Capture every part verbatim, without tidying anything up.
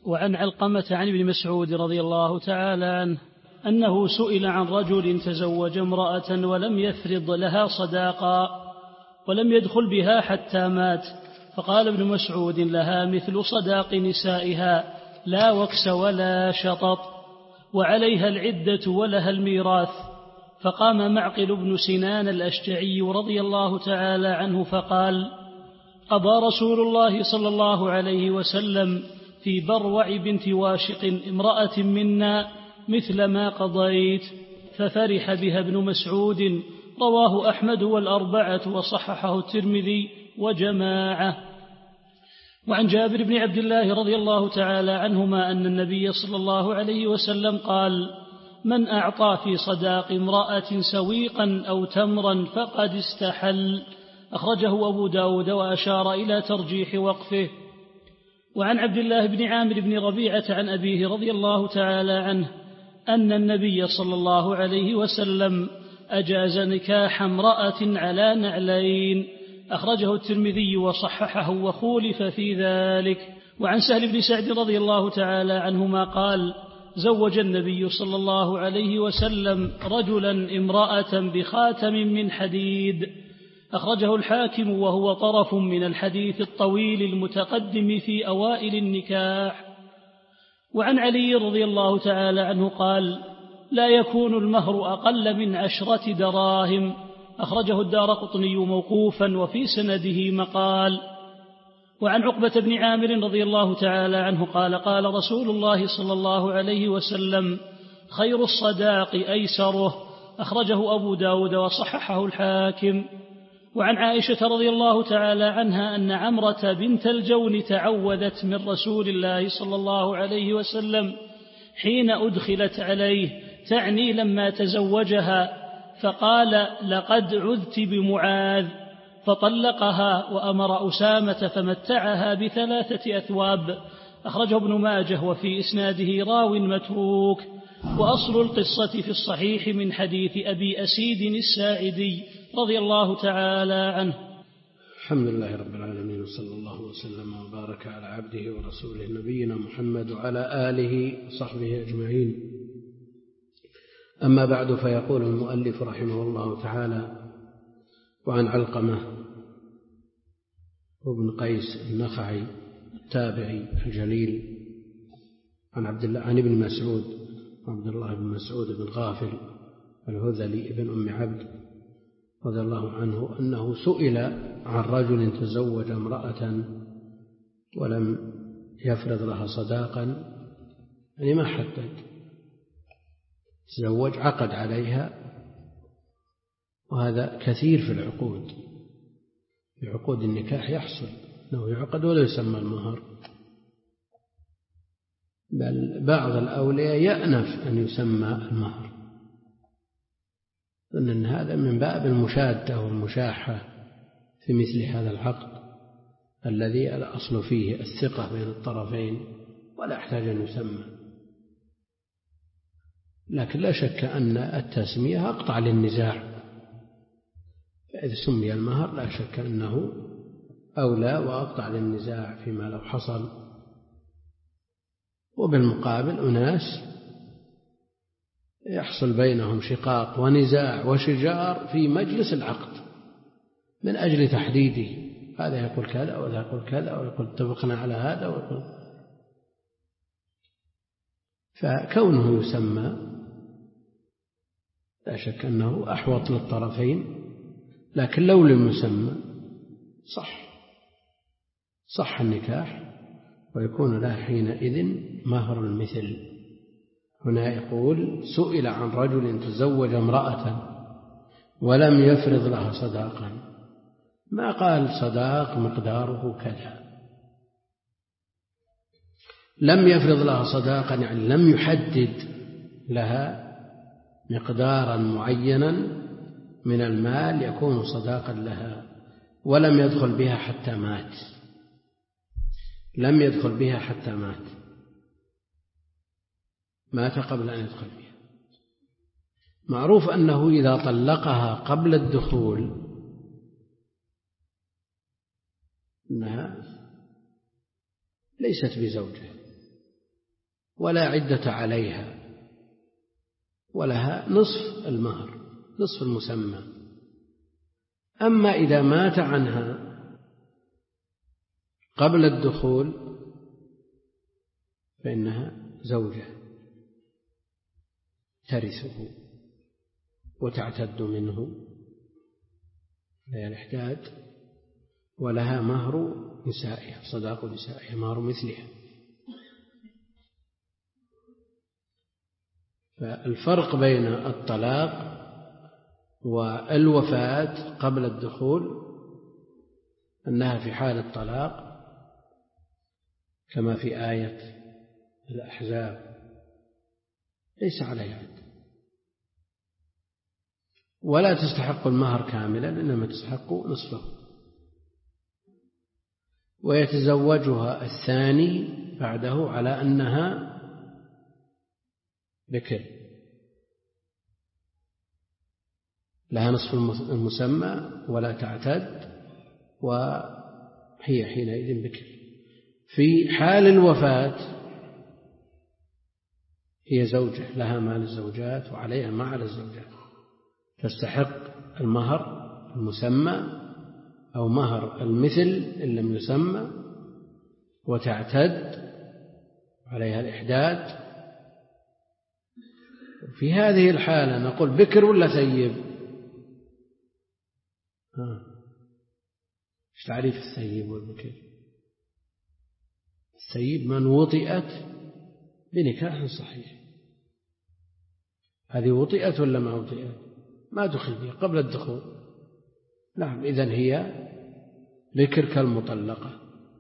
وعن علقمة عن ابن مسعود رضي الله تعالى عنه أنه سئل عن رجل تزوج امرأة ولم يفرض لها صداقا ولم يدخل بها حتى مات، فقال ابن مسعود: لها مثل صداق نسائها لا وكس ولا شطط، وعليها العدة ولها الميراث. فقام معقل بن سنان الأشجعي رضي الله تعالى عنه فقال: قضى رسول الله صلى الله عليه وسلم في بروع بنت واشق امرأة منا مثل ما قضيت، ففرح بها ابن مسعود. رواه أحمد والأربعة وصححه الترمذي وجماعة. وعن جابر بن عبد الله رضي الله تعالى عنهما أن النبي صلى الله عليه وسلم قال: من أعطى في صداق امرأة سويقا أو تمرا فقد استحل. أخرجه أبو داود وأشار إلى ترجيح وقفه. وعن عبد الله بن عامر بن ربيعة عن أبيه رضي الله تعالى عنه أن النبي صلى الله عليه وسلم أجاز نكاح امرأة على نعلين. أخرجه الترمذي وصححه وخولف في ذلك. وعن سهل بن سعد رضي الله تعالى عنهما قال: زوج النبي صلى الله عليه وسلم رجلا امرأة بخاتم من حديد. أخرجه الحاكم وهو طرف من الحديث الطويل المتقدم في أوائل النكاح. وعن علي رضي الله تعالى عنه قال: لا يكون المهر أقل من عشرة دراهم. أخرجه الدارقطني موقوفا وفي سنده مقال. وعن عقبة بن عامر رضي الله تعالى عنه قال: قال رسول الله صلى الله عليه وسلم: خير الصداق أيسره. أخرجه أبو داود وصححه الحاكم. وعن عائشة رضي الله تعالى عنها أن عمرة بنت الجون تعوذت من رسول الله صلى الله عليه وسلم حين أدخلت عليه، تعني لما تزوجها، فقال: لقد عذت بمعاذ، فطلقها وأمر أسامة فمتعها بثلاثة أثواب. أخرجه ابن ماجه وفي إسناده راو متروك. وأصل القصة في الصحيح من حديث أبي أسيد الساعدي رضي الله تعالى عنه. الحمد لله رب العالمين، وصلى الله وسلم وبارك على عبده ورسوله نبينا محمد وعلى آله وصحبه أجمعين. أما بعد، فيقول المؤلف رحمه الله تعالى: وعن علقمة وابن قيس النخعي التابعي الجليل عن عبد الله عن ابن مسعود عبد الله بن مسعود بن غافل الهذلي ابن أم عبد رضي الله عنه أنه سئل عن رجل تزوج امرأة ولم يفرض لها صداقا، يعني ما حدد، تزوج عقد عليها، وهذا كثير في العقود. في عقود النكاح يحصل أنه يعقد ولا يسمى المهر، بل بعض الأولياء يأنف أن يسمى المهر، لأن هذا من باب المشادة والمشاحة في مثل هذا العقد الذي الأصل فيه الثقة بين الطرفين ولا يحتاج أن يسمى. لكن لا شك أن التسمية أقطع للنزاع، فإذا سمي المهر لا شك أنه أولى وأقطع للنزاع فيما لو حصل. وبالمقابل أناس يحصل بينهم شقاق ونزاع وشجار في مجلس العقد من أجل تحديده، هذا يقول كذا وهذا يقول كذا ويقول اتفقنا على هذا ويقول، فكونه يسمى لا شك أنه أحوط للطرفين. لكن لو لم يسمى صح صح النكاح ويكون له حينئذ مهر المثل. هنا يقول: سئل عن رجل تزوج امرأة ولم يفرض لها صداقا، ما قال صداق مقداره كذا، لم يفرض لها صداقا يعني لم يحدد لها مقدارا معينا من المال يكون صداقا لها، ولم يدخل بها حتى مات لم يدخل بها حتى مات مات قبل أن يدخل بها. معروف أنه إذا طلقها قبل الدخول أنها ليست بزوجة، ولا عدة عليها، ولها نصف المهر، نصف المسمى. أما إذا مات عنها قبل الدخول فإنها زوجة ترثه وتعتد منه لا الإحداد، ولها مهر نسائها، صداق نسائها، مهر مثلها. فالفرق بين الطلاق والوفاة قبل الدخول أنها في حال الطلاق كما في آية الأحزاب ليس عليها عدة، ولا تستحق المهر كاملا، إنما تستحق نصفه، ويتزوجها الثاني بعده على أنها بكر، لها نصف المسمى ولا تعتد، وهي حينئذ بكر. في حال الوفاة هي زوجة، لها مال الزوجات وعليها ما على الزوجات، تستحق المهر المسمى أو مهر المثل إن لم يسمى، وتعتد عليها الإحداد. في هذه الحالة نقول بكر ولا ثيب؟ ايش تعريف الثيب والبكر؟ الثيب من وطئت بنكاح صحيح. هذه وطئت ولا ما وطئت؟ ما دخل بها قبل الدخول. نعم، إذن هي بكر كالمطلقة.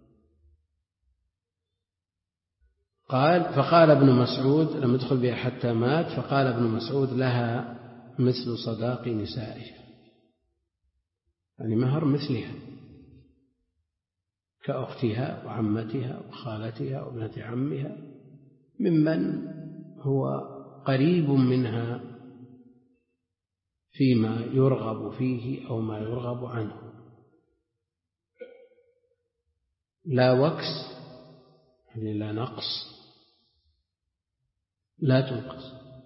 قال فقال ابن مسعود لم يدخل بها حتى مات، فقال ابن مسعود لها مثل صداق نسائها، يعني مهر مثلها كأختها وعمتها وخالتها وابنة عمها، ممن هو قريب منها فيما يرغب فيه أو ما يرغب عنه. لا وكس يعني لا نقص، لا تنقص.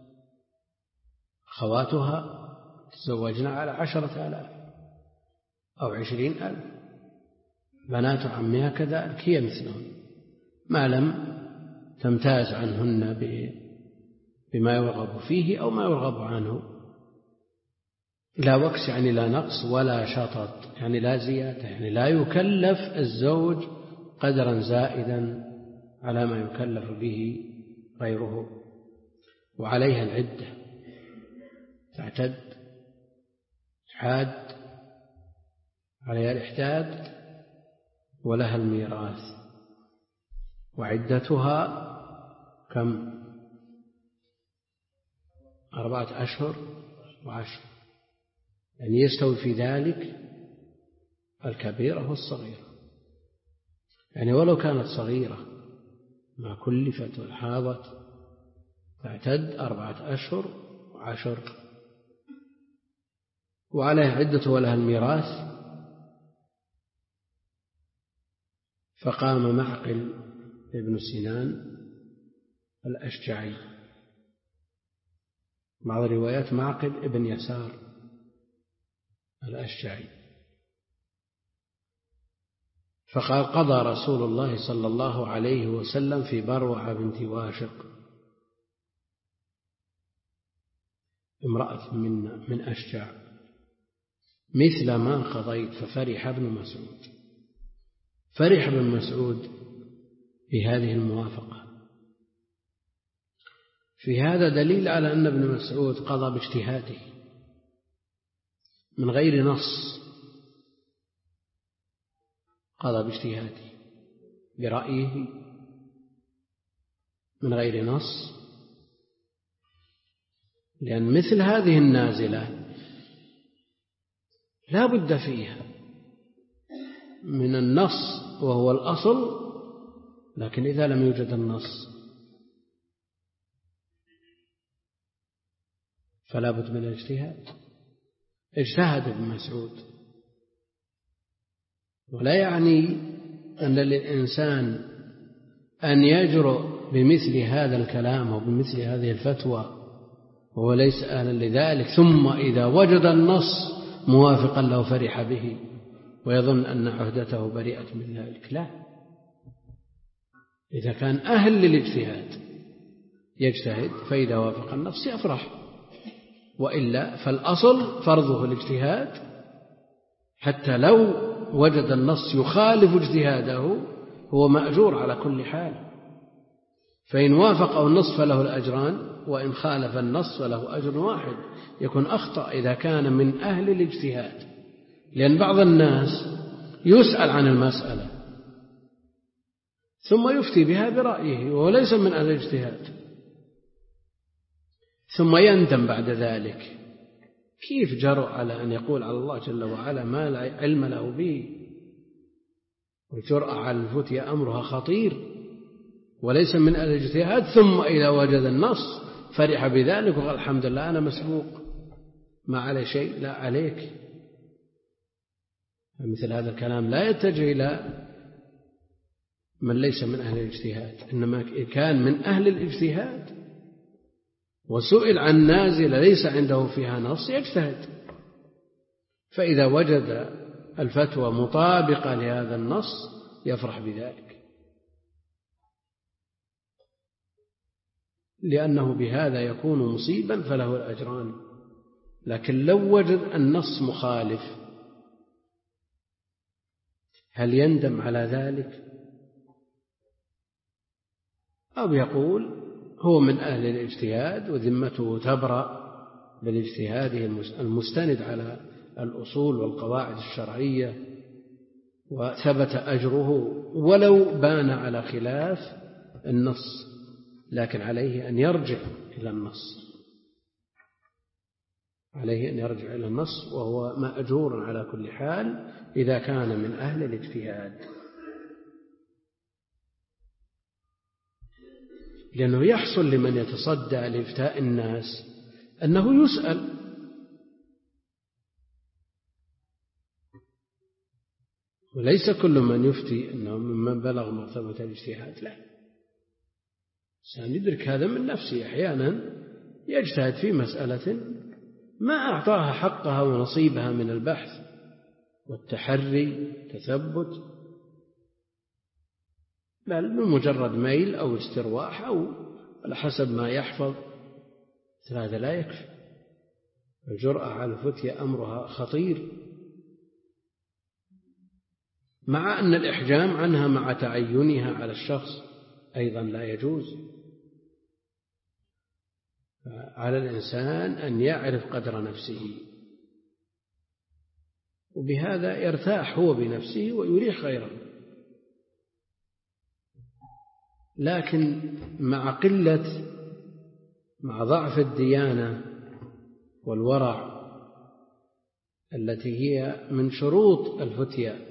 خواتها تزوجنا على عشرة آلاف أو عشرين ألف، بنات عمها كذلك هي مثلهم، ما لم تمتاز عنهن بما يرغب فيه أو ما يرغب عنه. لا وكس يعني لا نقص، ولا شطط يعني لا زيادة، يعني لا يكلف الزوج قدرا زائدا على ما يكلف به غيره. وعليها العدة، تعتد تحاد، عليها الإحداد، ولها الميراث. وعدتها كم؟ أربعة أشهر وعشر، يعني يستوي في ذلك الكبيرة والصغيرة. يعني ولو كانت صغيرة ما كلفت والحاضت تعتد أربعة أشهر وعشر. وعليها عدة ولها الميراث. فقام معقل ابن سنان الأشجعي، بعض الروايات معقل ابن يسار الأشجعي، فقال قضى رسول الله صلى الله عليه وسلم في بروعة بنت واشق امرأة من, من أشجع مثل ما قضيت. ففرح ابن مسعود، فرح ابن مسعود بهذه الموافقة. في هذا دليل على أن ابن مسعود قضى باجتهاده من غير نص، قضى باجتهاده برأيه من غير نص، لأن مثل هذه النازلة لا بد فيها من النص وهو الأصل، لكن إذا لم يوجد النص فلا بد من الاجتهاد. اجتهد ابن مسعود، ولا يعني أن للإنسان أن يجرؤ بمثل هذا الكلام وبمثل هذه الفتوى وهو ليس أهلا لذلك، ثم إذا وجد النص موافقا له فرح به ويظن أن عهدته بريئة من ذلك؟ لا، إذا كان أهل للاجتهاد يجتهد فإذا وافق النص يفرح، وإلا فالأصل فرضه الاجتهاد، حتى لو وجد النص يخالف اجتهاده هو مأجور على كل حال، فإن وافقه النص فله الأجران، وإن خالف النص فله أجر واحد، يكون أخطأ إذا كان من أهل الاجتهاد. لأن بعض الناس يسأل عن المسألة ثم يفتي بها برأيه وهو ليس من أهل الاجتهاد، ثم يندم بعد ذلك. كيف جرؤ على أن يقول على الله جل وعلا ما لا علم له به؟ والجرأة على الفتية أمرها خطير، وليس من أهل الاجتهاد، ثم إذا وجد النص فرح بذلك وقال الحمد لله أنا مسبوق ما عليه شيء. لا عليك. مثل هذا الكلام لا يتجه إلى من ليس من أهل الاجتهاد، إنما كان من أهل الاجتهاد وسئل عن نازلة ليس عنده فيها نص يجتهد، فإذا وجد الفتوى مطابقة لهذا النص يفرح بذلك، لأنه بهذا يكون مصيبا فله الأجران. لكن لو وجد النص مخالف هل يندم على ذلك؟ أو يقول هو من أهل الاجتهاد وذمته تبرأ بالاجتهاد المستند على الأصول والقواعد الشرعية وثبت أجره ولو بان على خلاف النص، لكن عليه أن يرجع إلى النص، عليه أن يرجع إلى النص وهو مأجور على كل حال إذا كان من أهل الاجتهاد، لأنه يحصل لمن يتصدى لإفتاء الناس أنه يسأل، وليس كل من يفتي أنه ممن بلغ مرتبة الاجتهاد، لا، سندرك هذا من نفسه. أحيانا يجتهد في مسألة ما أعطاها حقها ونصيبها من البحث والتحري تثبت، بل بمجرد ميل أو استرواح أو على حسب ما يحفظ، هذا لا يكفي. الجرأة على الفتية أمرها خطير، مع أن الإحجام عنها مع تعينها على الشخص أيضا لا يجوز. على الإنسان أن يعرف قدر نفسه، وبهذا يرتاح هو بنفسه ويريح غيره. لكن مع قلة مع ضعف الديانة والورع التي هي من شروط الفتية،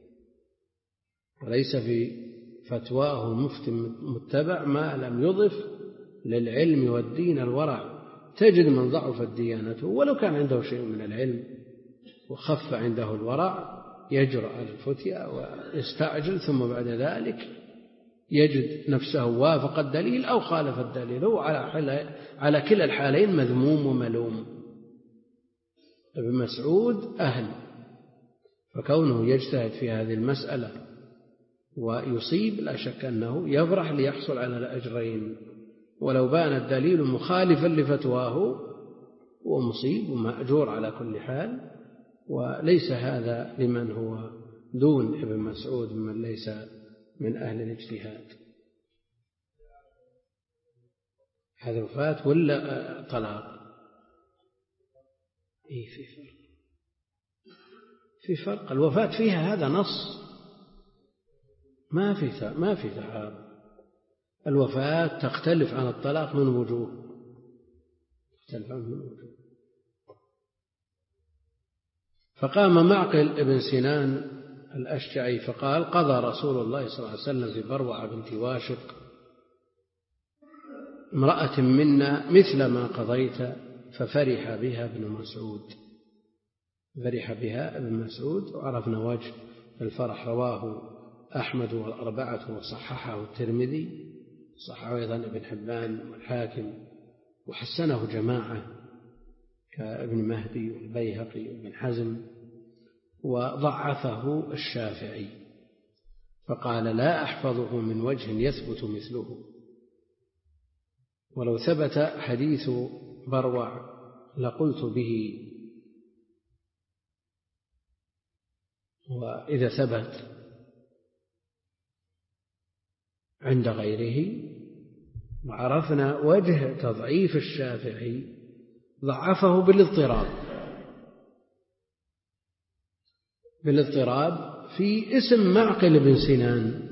وليس في فتواه المفتي متبع ما لم يضف للعلم والدين الورع، تجد من ضعفت ديانته ولو كان عنده شيء من العلم وخف عنده الورع يجرأ على الفتية ويستعجل، ثم بعد ذلك يجد نفسه وافق الدليل أو خالف الدليل، هو على على كلا الحالين مذموم وملوم. ابن مسعود أهل، فكونه يجتهد في هذه المسألة ويصيب لا شك أنه يفرح ليحصل على الأجرين، ولو بان الدليل مخالفا لفتواه هو مصيب ومأجور على كل حال. وليس هذا لمن هو دون ابن مسعود من ليس من أهل الاجتهاد. هذا وفاة ولا طلاق؟ إيه في فرق، في فرق. الوفاة فيها هذا نص، ما في ما في تعارض. الوفاة تختلف عن الطلاق من وجوه، تختلف عن من وجوه. فقام معقل ابن سنان الأشجعي فقال: قضى رسول الله صلى الله عليه وسلم في بروعة بنت واشق امرأة منا مثل ما قضيت، ففرح بها ابن مسعود. فرح بها ابن مسعود، وعرفنا وجه الفرح. رواه أحمد والأربعة وصححه الترمذي صححه أيضا ابن حبان والحاكم، وحسنه جماعة كابن مهدي والبيهقي وابن حزم، وضعفه الشافعي فقال لا أحفظه من وجه يثبت مثله، ولو ثبت حديث بروع لقلت به، وإذا ثبت عند غيره وعرفنا وجه تضعيف الشافعي ضعفه بالاضطراب بالاضطراب في اسم معقل بن سنان.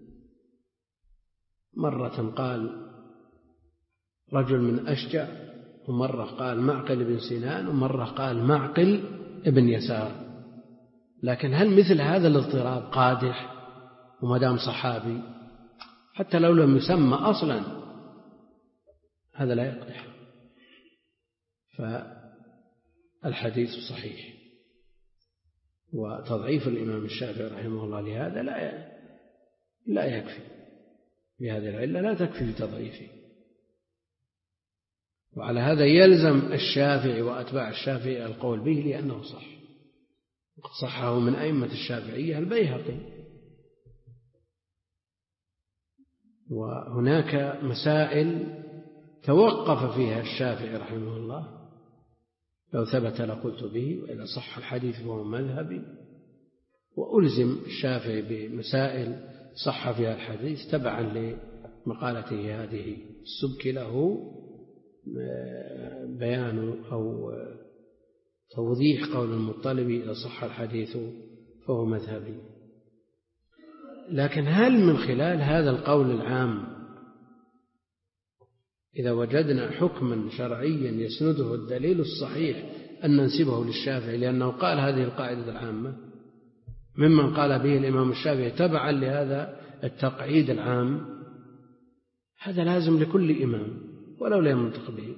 مرة قال رجل من أشجع، ومرة قال معقل بن سنان، ومرة قال معقل ابن يسار. لكن هل مثل هذا الاضطراب قادح ومدام صحابي حتى لو لم يسمى أصلا هذا لا يقدح؟ فالحديث صحيح. وتضعيف الإمام الشافعي رحمه الله لهذا لا لا يكفي، بهذه العلة لا تكفي بتضعيفه. وعلى هذا يلزم الشافعي وأتباع الشافعي القول به لأنه صح، وقد صحه من أئمة الشافعية البيهقي. وهناك مسائل توقف فيها الشافعي رحمه الله، لو ثبت لقلت به، وإذا صح الحديث فهو مذهبي. وألزم الشافعي بمسائل صح فيها الحديث تبعا لمقالته هذه. السبك له بيان أو توضيح قول المطلب إذا صح الحديث فهو مذهبي. لكن هل من خلال هذا القول العام إذا وجدنا حكما شرعيا يسنده الدليل الصحيح أن ننسبه للشافعي لأنه قال هذه القاعدة العامة ممن قال به الإمام الشافعي تبعا لهذا التقعيد العام؟ هذا لازم لكل إمام ولو لا ينطق به،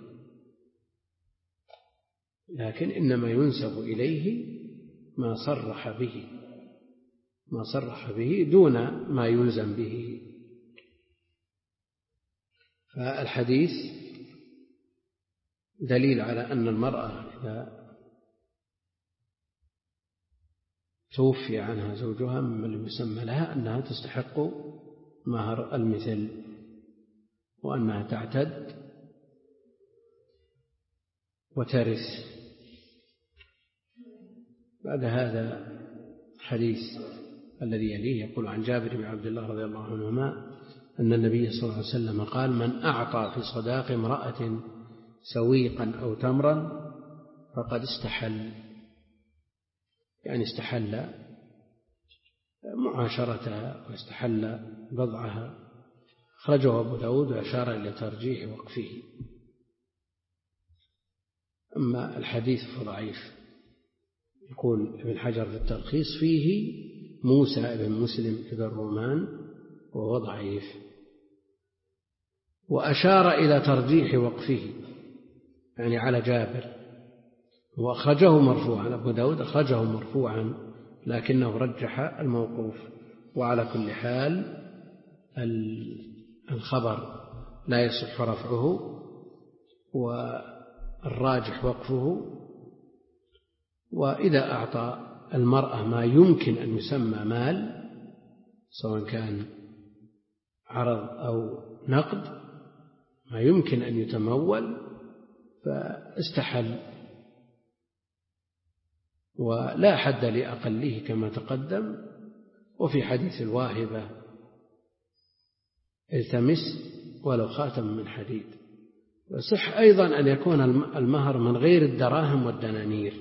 لكن إنما ينسب إليه ما صرح به ما صرح به دون ما يلزم به. فالحديث دليل على أن المرأة إذا توفي عنها زوجها ممن لم يسمى لها أنها تستحق مهر المثل، وأنها تعتد وترث. بعد هذا حديث الذي يليه يقول عن جابر بن عبد الله رضي الله عنهما أن النبي صلى الله عليه وسلم قال من أعطى في صداق امرأة سويقا أو تمرا فقد استحل، يعني استحل معاشرتها واستحل بضعها. أخرجه أبو داود وأشار إلى ترجيح وقفه. أما الحديث فضعيف. يقول ابن حجر في التلخيص فيه موسى بن مسلم بن الرومان وهو ضعيف، وأشار إلى ترجيح وقفه يعني على جابر، وأخرجه مرفوعا. أبو داود أخرجه مرفوعا لكنه رجح الموقوف. وعلى كل حال الخبر لا يصح رفعه والراجح وقفه. وإذا أعطى المرأة ما يمكن أن يسمى مال سواء كان عرض أو نقد، ما يمكن أن يتمول فاستحل، ولا حد لأقله كما تقدم. وفي حديث الواهبة التمس ولو خاتم من حديد. وصح أيضا أن يكون المهر من غير الدراهم والدنانير،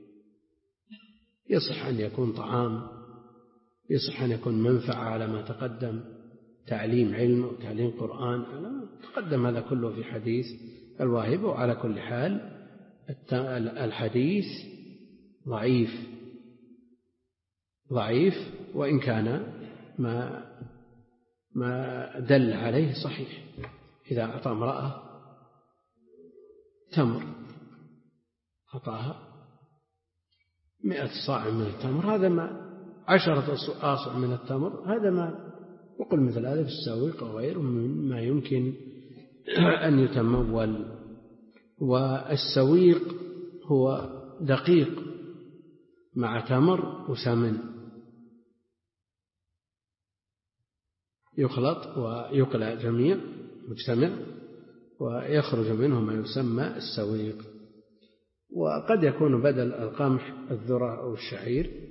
يصح أن يكون طعام، يصح أن يكون منفعة على ما تقدم، تعليم علم وتعليم قرآن على ما تقدم، هذا كله في حديث الواهبة. وعلى كل حال الحديث ضعيف ضعيف وإن كان ما ما دل عليه صحيح. إذا أعطى امرأة تمر أعطاها مئة صاع من التمر، هذا ما عشرة آصع من التمر، هذا ما وقل مثل هذا في السويق وغيره مما يمكن أن يتمول. والسويق هو دقيق مع تمر وسمن يخلط ويقلى جميع مجتمع ويخرج منه ما يسمى السويق. وقد يكون بدل القمح الذرة أو الشعير.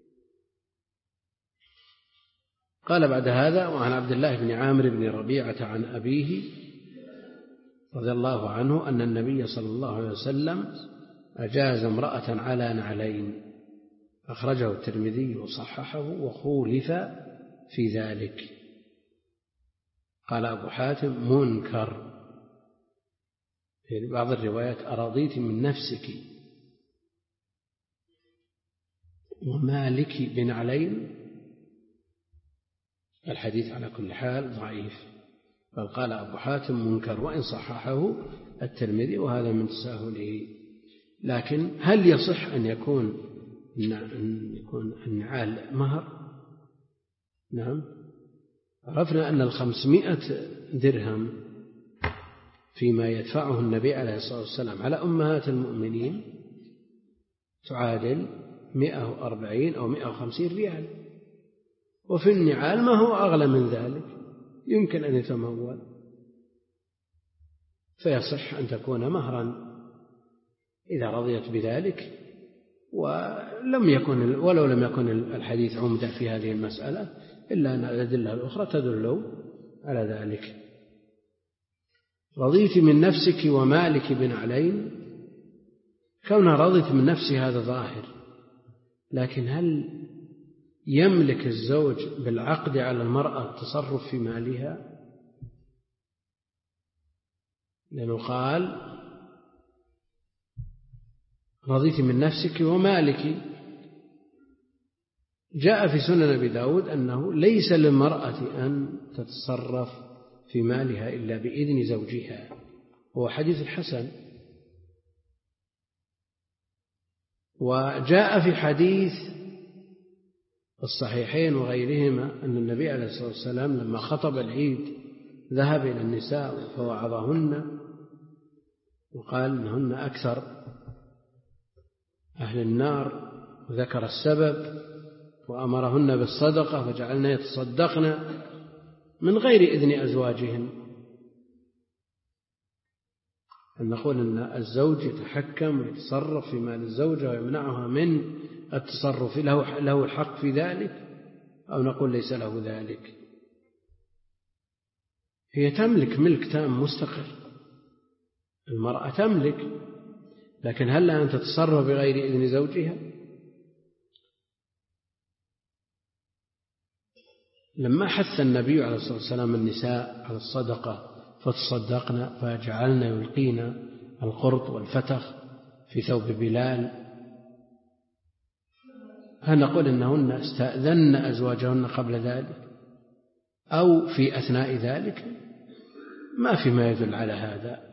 قال بعد هذا: وعن عبد الله بن عامر بن ربيعة عن أبيه رضي الله عنه أن النبي صلى الله عليه وسلم أجاز امرأة على نعلين، أخرجه الترمذي وصححه وخولف في ذلك. قال أبو حاتم: منكر. في بعض الروايات: أرضيت من نفسك وما لك بنعلين. الحديث على كل حال ضعيف، بل قال أبو حاتم منكر، وإن صححه الترمذي، وهذا من تساهله. لكن هل يصح أن يكون أن يكون النعال مهر؟ نعم. عرفنا أن الخمسمائة درهم فيما يدفعه النبي عليه الصلاة والسلام على أمهات المؤمنين تعادل مئة وأربعين أو مئة وخمسين ريال، وفي النعال ما هو أغلى من ذلك، يمكن أن يتمول، فيصح أن تكون مهرا إذا رضيت بذلك. ولم يكن ولو لم يكن الحديث عمدة في هذه المسألة، إلا أن الأدلة الأخرى تدل على ذلك. رضيت من نفسك ومالك بنعلين، كونها رضيت من نفسي هذا ظاهر، لكن هل يملك الزوج بالعقد على المرأة التصرف في مالها؟ لأنه قال: رضيت من نفسك ومالك. جاء في سنن أبي داود أنه ليس للمرأة أن تتصرف في مالها إلا بإذن زوجها، هو حديث حسن. وجاء في حديث الصحيحين وغيرهما أن النبي عليه الصلاة والسلام لما خطب العيد ذهب إلى النساء فوعظهن وقال إنهن أكثر أهل النار، وذكر السبب، وأمرهن بالصدقة فجعلن يتصدقن من غير إذن أزواجهن. أن نقول أن الزوج يتحكم ويتصرف في مال الزوجة ويمنعها من التصرف، له له الحق في ذلك، أو نقول ليس له ذلك؟ هي تملك ملك تام مستقر، المرأة تملك، لكن هل لها أن تتصرف بغير إذن زوجها؟ لما حث النبي عليه الصلاة والسلام النساء على الصدقة فتصدقن فجعلن يلقين القرط والفتخ في ثوب بلال، هل نقول إنهن استأذن أزواجهن قبل ذلك أو في أثناء ذلك؟ ما في ما يدل على هذا.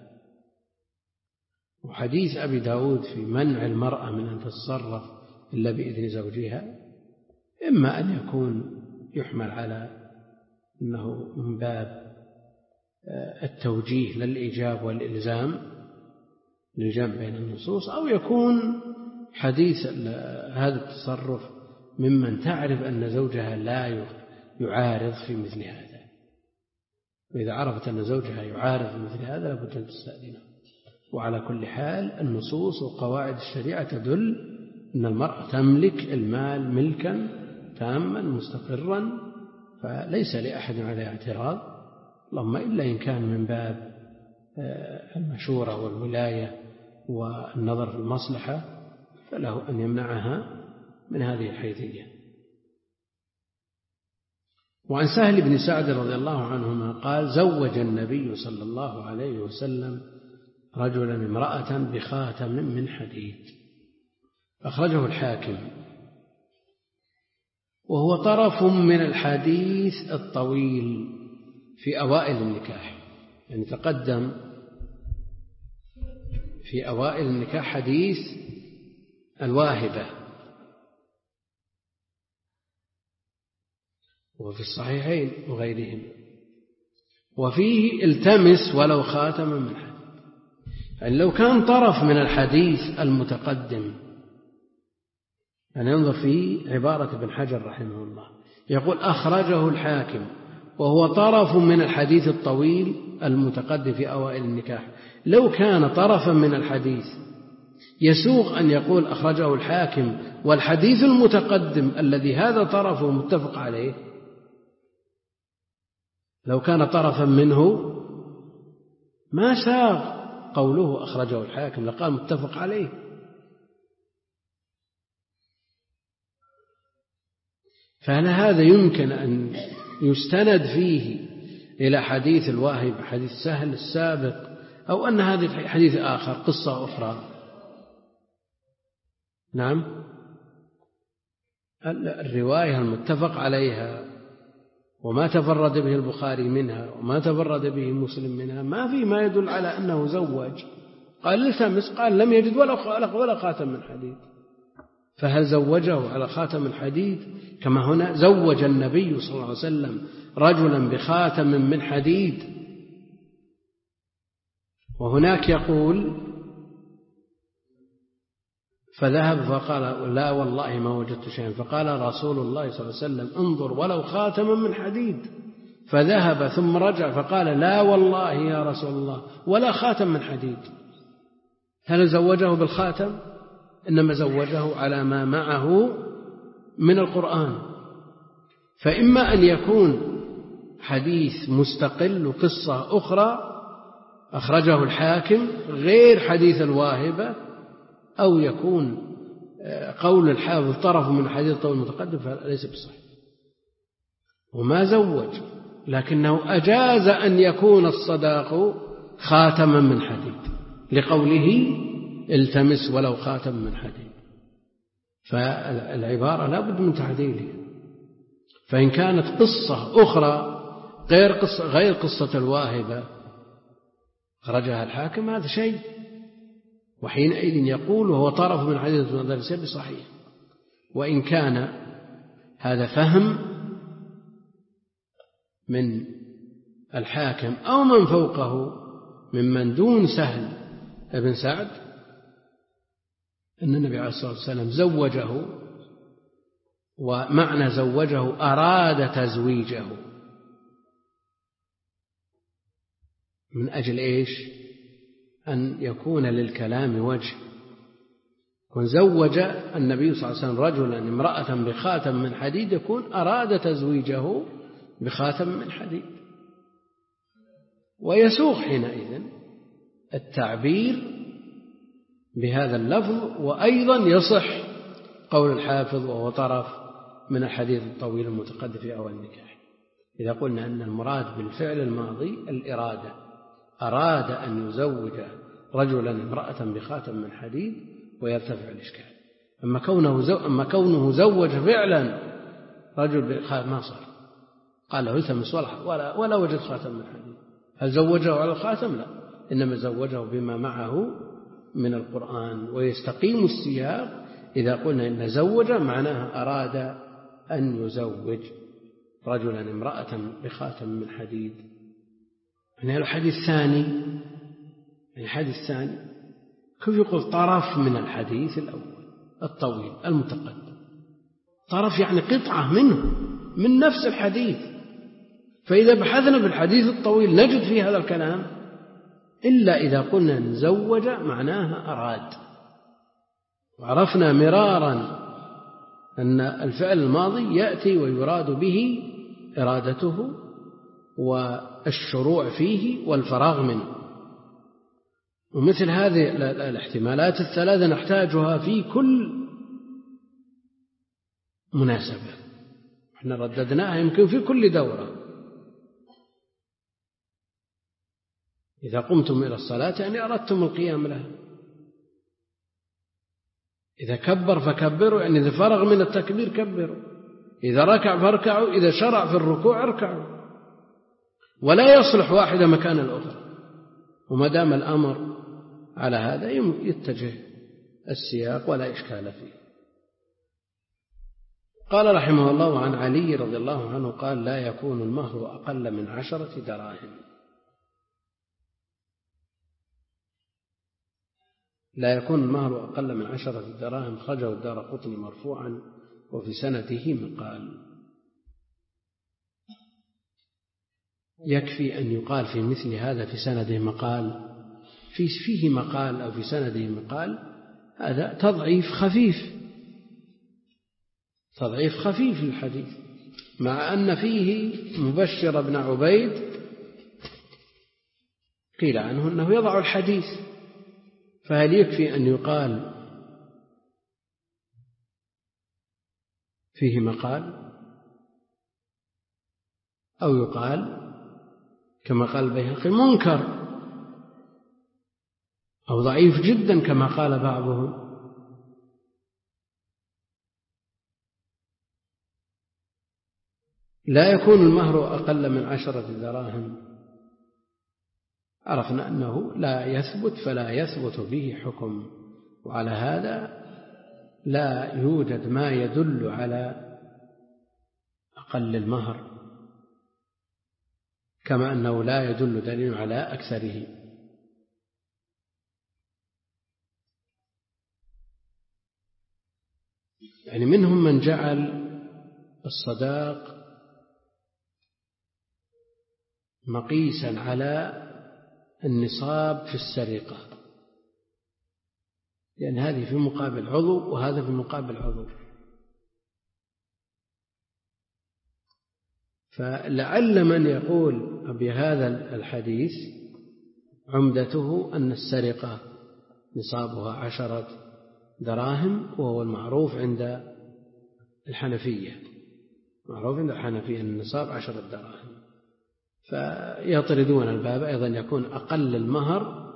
وحديث أبي داود في منع المرأة من أن تتصرف إلا بإذن زوجها إما أن يكون يحمل على أنه من باب التوجيه للإيجاب والإلزام للجمع بين النصوص، أو يكون حديث هذا التصرف ممن تعرف أن زوجها لا يعارض في مثل هذا، وإذا عرفت أن زوجها يعارض في مثل هذا لابد أن تستأذنه. وعلى كل حال النصوص وقواعد الشريعة تدل أن المرأة تملك المال ملكا تاما مستقرا، فليس لأحد عليه اعتراض، اللهم إلا إن كان من باب المشورة والولاية والنظر في المصلحة فله أن يمنعها من هذه الحيثية. وعن سهل بن سعد رضي الله عنهما قال: زوج النبي صلى الله عليه وسلم رجلا امرأة بخاتم من حديد، أخرجه الحاكم، وهو طرف من الحديث الطويل في أوائل النكاح، يعني تقدم في أوائل النكاح حديث الواهبة، وفي الصحيحين وغيرهم. وفيه التمس ولو خاتما من حديد، يعني لو كان طرف من الحديث المتقدم، يعني ينظر في عبارة ابن حجر رحمه الله، يقول أخرجه الحاكم وهو طرف من الحديث الطويل المتقدم في أوائل النكاح. لو كان طرفا من الحديث يسوغ أن يقول أخرجه الحاكم والحديث المتقدم الذي هذا طرفه متفق عليه، لو كان طرفا منه ما ساغ قوله أخرجه الحاكم، لقال متفق عليه. فهل هذا يمكن أن يستند فيه إلى حديث الواهب حديث سهل السابق، أو أن هذا حديث آخر قصة أخرى؟ نعم، الرواية المتفق عليها وما تفرد به البخاري منها وما تفرد به مسلم منها ما في ما يدل على أنه زوج. قال التمس، قال لم يجد ولا خاتم من حديد، فهل زوجه على خاتم الحديد كما هنا زوج النبي صلى الله عليه وسلم رجلا بخاتم من حديد؟ وهناك يقول فذهب فقال لا والله ما وجدت شيئا، فقال رسول الله صلى الله عليه وسلم انظر ولو خاتما من حديد، فذهب ثم رجع فقال لا والله يا رسول الله ولا خاتم من حديد. هل زوجه بالخاتم؟ إنما زوجه على ما معه من القرآن. فإما أن يكون حديث مستقل وقصة أخرى أخرجه الحاكم غير حديث الواهبة، أو يكون قول الحافظ طرف من حديث الطويل المتقدم، فليس بصحيح. وما زوج، لكنه أجاز أن يكون الصداق خاتما من حديد لقوله التمس ولو خاتم من حديد. فالعبارة لا بد من تعديلها. فإن كانت قصة أخرى غير قصة, غير قصة الواهبة خرجها الحاكم هذا شيء، وحينئذ يقول وهو طرف من حديث ليس بصحيح. وإن كان هذا فهم من الحاكم أو من فوقه ممن دون سهل ابن سعد أن النبي عليه الصلاة والسلام زوجه، ومعنى زوجه أراد تزويجه من أجل إيش؟ أن يكون للكلام وجه. يكون زوج النبي صلى الله عليه وسلم رجلا امرأة بخاتم من حديد، يكون أراد تزويجه بخاتم من حديد. ويسوغ حينئذ التعبير بهذا اللفظ. وأيضا يصح قول الحافظ وهو طرف من الحديث الطويل المتقدم في أول النكاح، إذا قلنا أن المراد بالفعل الماضي الإرادة، أراد أن يزوج رجلا امرأة بخاتم من حديد ويرتفع الإشكال. أما كونه, زو... أما كونه زوج فعلا رجل بخاتم ما صار، قال له التمس ولا, ولا وجد خاتم من حديد. هل زوجه على الخاتم؟ لا، إنما زوجه بما معه من القرآن. ويستقيم السياق إذا قلنا إن زوج معناها أراد أن يزوج رجلا امرأة بخاتم من حديد. يعني الحديث الثاني الحديث الثاني كيف يقول طرف من الحديث الأول الطويل المتقدم؟ طرف يعني قطعة منه من نفس الحديث. فإذا بحثنا في الحديث الطويل نجد فيه هذا الكلام، إلا إذا قلنا نزوج معناها أراد. وعرفنا مرارا أن الفعل الماضي يأتي ويراد به إرادته والشروع فيه والفراغ منه. ومثل هذه الاحتمالات الثلاثة نحتاجها في كل مناسبة، احنا رددناها يمكن في كل دورة. إذا قمتم إلى الصلاة يعني أردتم القيام لها، إذا كبر فكبروا يعني إذا فرغ من التكبير كبروا، إذا ركع فاركعوا، إذا شرع في الركوع اركعوا، ولا يصلح واحدة مكان الأخرى. وما دام الأمر على هذا يتجه السياق ولا إشكال فيه. قال رحمه الله: عن علي رضي الله عنه قال: لا يكون المهر أقل من عشرة دراهم. لا يكون المهر أقل من عشرة دراهم. خرجه الدارقطني مرفوعا وفي سنده مقال. يكفي أن يقال في مثل هذا في سنده مقال، في فيه مقال أو في سنده مقال، هذا تضعيف خفيف، تضعيف خفيف للحديث، مع أن فيه مبشر بن عبيد قيل عنه أنه يضع الحديث، فهل يكفي أن يقال فيه مقال، أو يقال كما قال البيهقي منكر، أو ضعيف جدا كما قال بعضهم؟ لا يكون المهر أقل من عشرة دراهم. عرفنا أنه لا يثبت، فلا يثبت به حكم، وعلى هذا لا يوجد ما يدل على أقل المهر، كما أنه لا يدل دليل على أكثره. يعني منهم من جعل الصداق مقيسا على النصاب في السرقة، لأن هذه في مقابل عضو وهذا في مقابل عضو، فلعل من يقول بهذا الحديث عمدته أن السرقة نصابها عشرة دراهم، وهو المعروف عند الحنفية، معروف عند الحنفية أن النصاب عشرة دراهم، فيطردون الباب أيضا يكون أقل المهر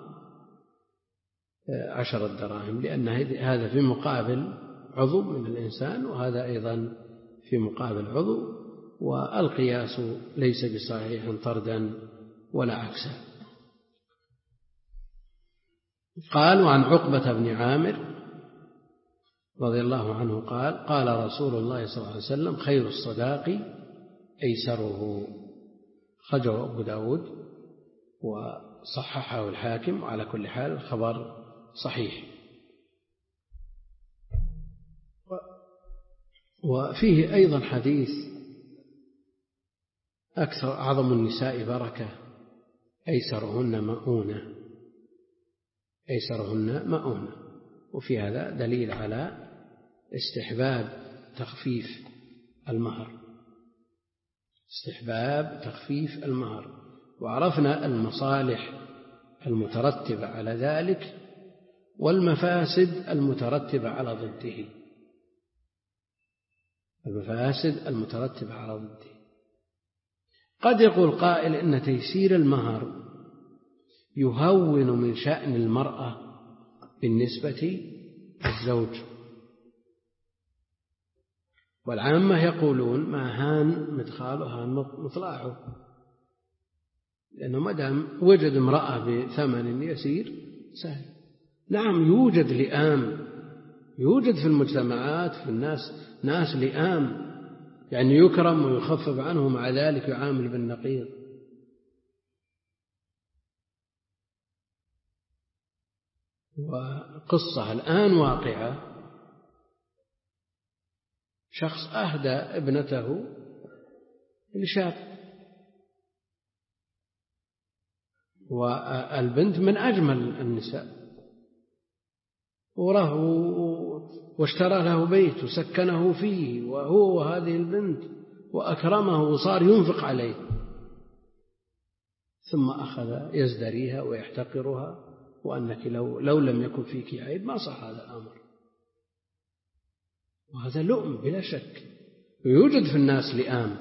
عشرة دراهم، لأن هذا في مقابل عضو من الإنسان، وهذا أيضا في مقابل عضو، والقياس ليس بصحيح طردا ولا عكسا. قال: وعن عقبة بن عامر رضي الله عنه قال: قال رسول الله صلى الله عليه وسلم: خير الصداق أيسره. خرجه أبو داود وصححه الحاكم، وعلى كل حال الخبر صحيح. وفيه أيضا حديث: أكثر أعظم النساء بركة أيسرهن مؤونة، أيسرهن مؤونة، وفي هذا دليل على استحباب تخفيف المهر، استحباب تخفيف المهر. وعرفنا المصالح المترتبة على ذلك والمفاسد المترتبة على ضده، المفاسد المترتبة على ضده. قد يقول قائل إن تيسير المهر يهون من شأن المرأة بالنسبة للزوج، والعامة يقولون ما هان مدخاله هان مطلعه، لأنه ما دام وجد امرأة بثمن يسير سهل. نعم يوجد لئام، يوجد في المجتمعات في الناس ناس لئام، يعني يكرم ويخفف عنه، مع ذلك يعامل بالنقيض. وقصة الآن واقعة: شخص أهدى ابنته لشاب، والبنت من أجمل النساء، وراه واشترى له بيت وسكنه فيه وهو وهذه البنت وأكرمه وصار ينفق عليه، ثم أخذ يزدريها ويحتقرها، وأنك لو, لو لم يكن فيك عيب ما صح هذا الأمر. وهذا لؤم بلا شك، ويوجد في الناس لئام.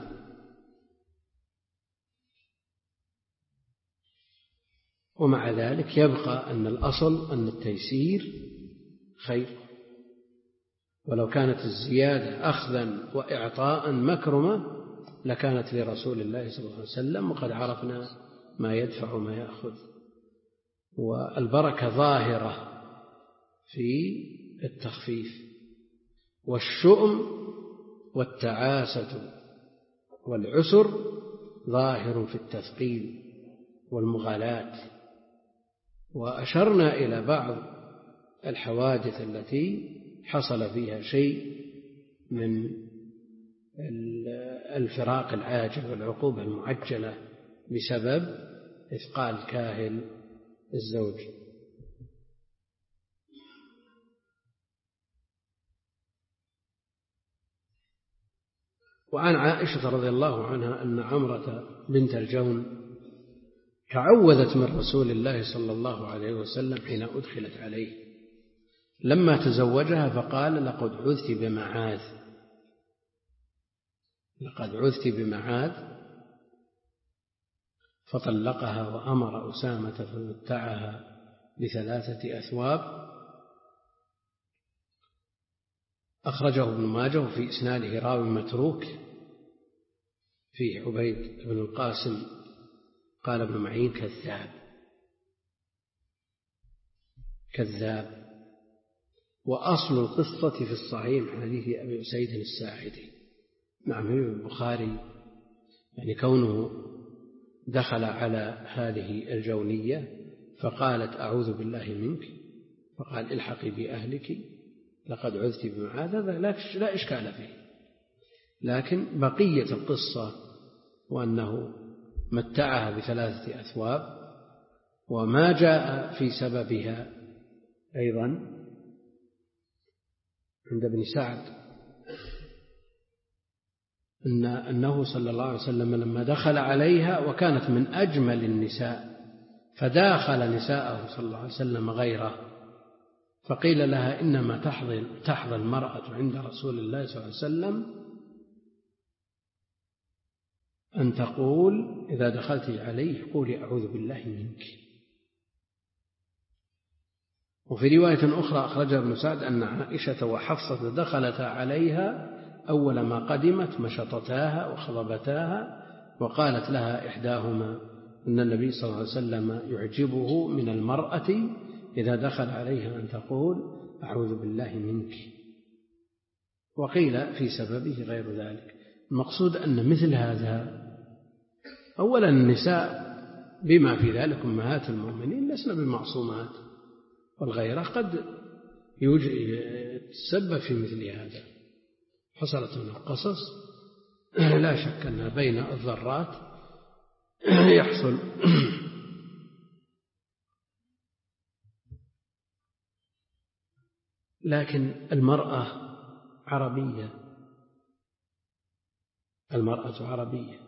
ومع ذلك يبقى أن الأصل أن التيسير خير، ولو كانت الزيادة أخذا وإعطاء مكرمة لكانت لرسول الله صلى الله عليه وسلم، وقد عرفنا ما يدفع وما يأخذ. والبركة ظاهرة في التخفيف، والشؤم والتعاسة والعسر ظاهر في التثقيل والمغالاة. وأشرنا إلى بعض الحوادث التي حصل فيها شيء من الفراق العاجل والعقوبة المعجلة بسبب إثقال كاهل الزوج. وعن عائشة رضي الله عنها أن عمرة بنت الجون تعوذت من رسول الله صلى الله عليه وسلم حين أدخلت عليه لما تزوجها فقال: لقد عذت بمعاذ لقد عذت بمعاذ فطلقها وأمر أسامة فمتعها بثلاثة أثواب. أخرجه ابن ماجه وفي إسناده راوي متروك فيه عبيد بن القاسم. قال ابن معين: كذاب كذاب. وأصل القصة في الصحيح من حديث أبي سعيد الساعدي. نعم، في البخاري يعني كونه دخل على هذه الجونية فقالت: أعوذ بالله منك، فقال: الحقي بأهلك لقد عذت بمعاذ، هذا لا إشكال فيه. لكن بقية القصة وأنه متعها بثلاثة أثواب وما جاء في سببها أيضا عند ابن سعد إن أنه صلى الله عليه وسلم لما دخل عليها وكانت من أجمل النساء فداخل نساءه صلى الله عليه وسلم غيره، فقيل لها: إنما تحظى تحظى المرأة عند رسول الله صلى الله عليه وسلم أن تقول إذا دخلت عليه قولي: أعوذ بالله منك. وفي رواية أخرى أخرجها ابن سعد أن عائشة وحفصة دخلتا عليها أول ما قدمت مشطتاها وخضبتاها، وقالت لها إحداهما أن النبي صلى الله عليه وسلم يعجبه من المرأة إذا دخل عليها أن تقول: أعوذ بالله منك. وقيل في سببه غير ذلك. المقصود أن مثل هذا، أولا النساء بما في ذلك أمهات المؤمنين لسنا بمعصومات، والغيرة قد يتسبب في مثل هذا. حصلت من القصص لا شك أن بين الضرات يحصل. لكن المرأة عربية المرأة عربية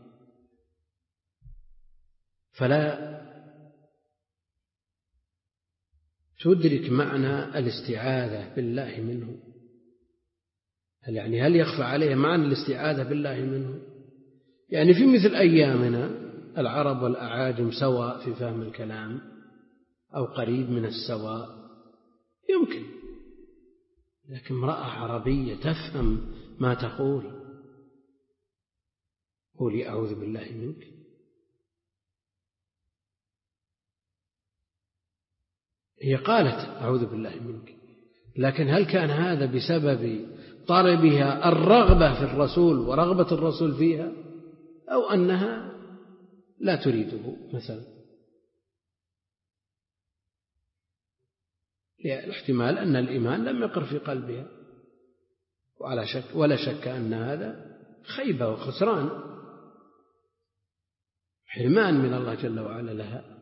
فلا تدرك معنى الاستعاذة بالله منه. هل يعني هل يخفى عليها معنى الاستعاذة بالله منه؟ يعني في مثل أيامنا العرب والأعاجم سواء في فهم الكلام أو قريب من السواء يمكن، لكن امرأة عربية تفهم ما تقول: قولي أعوذ بالله منك. هي قالت أعوذ بالله منك، لكن هل كان هذا بسبب طلبها الرغبة في الرسول ورغبة الرسول فيها، أو أنها لا تريده مثلا؟ الاحتمال أن الإيمان لم يقر في قلبها، وعلى شك ولا شك أن هذا خيبة وخسران، حرمان من الله جل وعلا لها.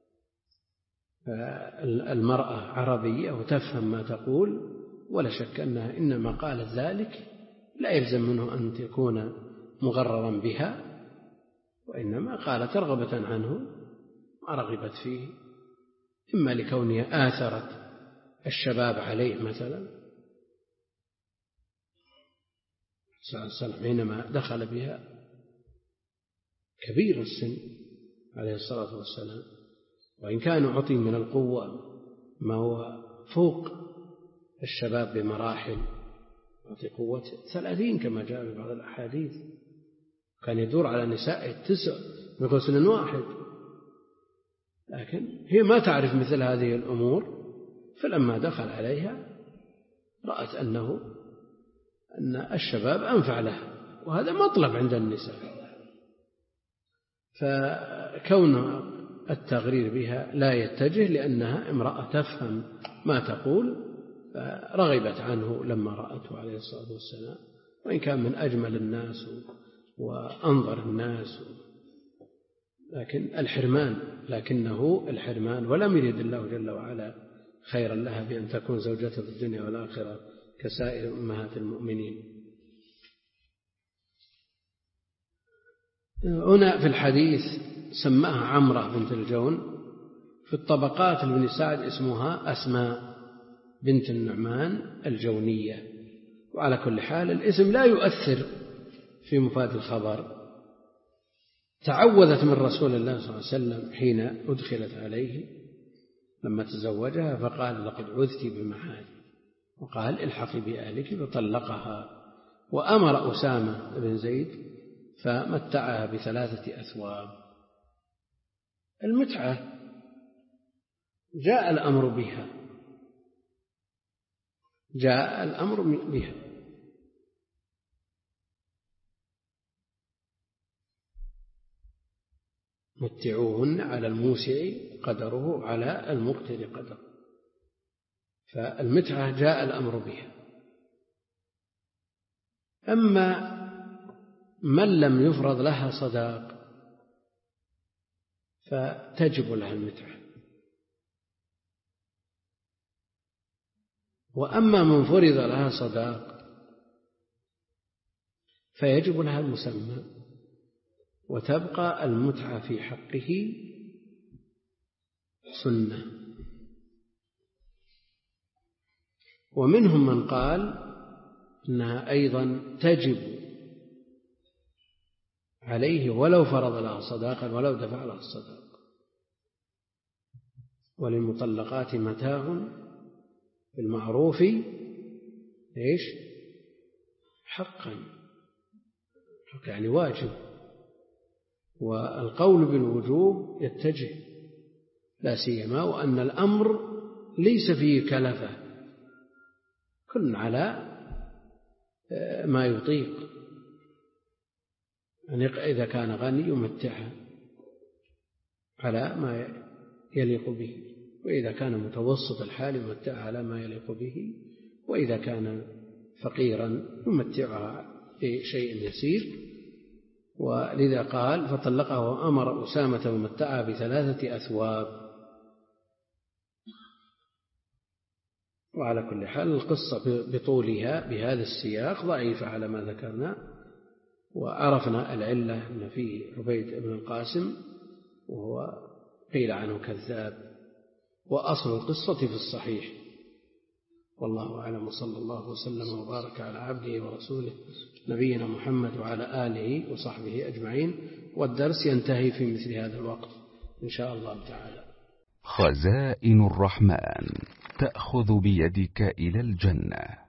المرأة عربية وتفهم ما تقول، ولا شك أنها إنما قالت ذلك لا يلزم منه أن تكون مغررا بها، وإنما قالت رغبة عنه ما رغبت فيه، إما لكونها آثرت الشباب عليه مثلا. صلى الله عليه وسلم حينما دخل بها كبير السن عليه الصلاة والسلام، وإن كانوا عطي من القوة ما هو فوق الشباب بمراحل، عطي قوة ثلاثين كما جاء في بعض الأحاديث، كان يدور على نساء التسع من غسل واحد، لكن هي ما تعرف مثل هذه الأمور، فلما دخل عليها رأت أنه أن الشباب أنفع له، وهذا مطلب عند النساء، فكون التغرير بها لا يتجه لأنها امرأة تفهم ما تقول، فرغبت عنه لما رأته عليه الصلاة والسلام، وإن كان من أجمل الناس وأنظر الناس، لكن الحرمان لكنه الحرمان ولم يرد الله جل وعلا خيرا لها بأن تكون زوجته في الدنيا والآخرة كسائر أمهات المؤمنين. هنا في الحديث سماها عمرة بنت الجون، في الطبقات لابن سعد اسمها أسماء بنت النعمان الجونية. وعلى كل حال الاسم لا يؤثر في مفاد الخبر. تعوذت من رسول الله صلى الله عليه وسلم حين أدخلت عليه لما تزوجها، فقال لقد عذت بمحال، وقال الحقي بأهلك، فطلقها. وأمر أسامة بن زيد فمتعها بثلاثة أثواب. المتعة جاء الأمر بها، جاء الأمر بها. متعوهن على الموسع قدره على المقتر قدره، فالمتعة جاء الأمر بها. أما من لم يفرض لها صداق فتجب لها المتعة، وأما من فرض لها صداق فيجب لها المسمى، وتبقى المتعة في حقه سنة. ومنهم من قال أنها أيضا تجب عليه ولو فرض لها صداقا ولو دفع لها الصداق. وللمطلقات متاع بالمعروف إيش حقا، حق يعني واجب. والقول بالوجوب يتجه، لا سيما وأن الأمر ليس فيه كلفة، كل على ما يطيق. يعني إذا كان غني يمتعها على ما يليق به، وإذا كان متوسط الحال يمتعها على ما يليق به، وإذا كان فقيرا يمتعها بشيء يسير. ولذا قال فطلقها وأمر أسامة ومتعها بثلاثة أثواب. وعلى كل حال القصة بطولها بهذا السياق ضعيفة على ما ذكرنا. وعرفنا العلة أن فيه عبيد بن القاسم وهو قيل عنه كذاب، وأصل القصة في الصحيح. والله أعلم، صلى الله وسلم وبارك على عبده ورسوله نبينا محمد وعلى آله وصحبه أجمعين. والدرس ينتهي في مثل هذا الوقت إن شاء الله تعالى. خزائن الرحمن تأخذ بيدك إلى الجنة.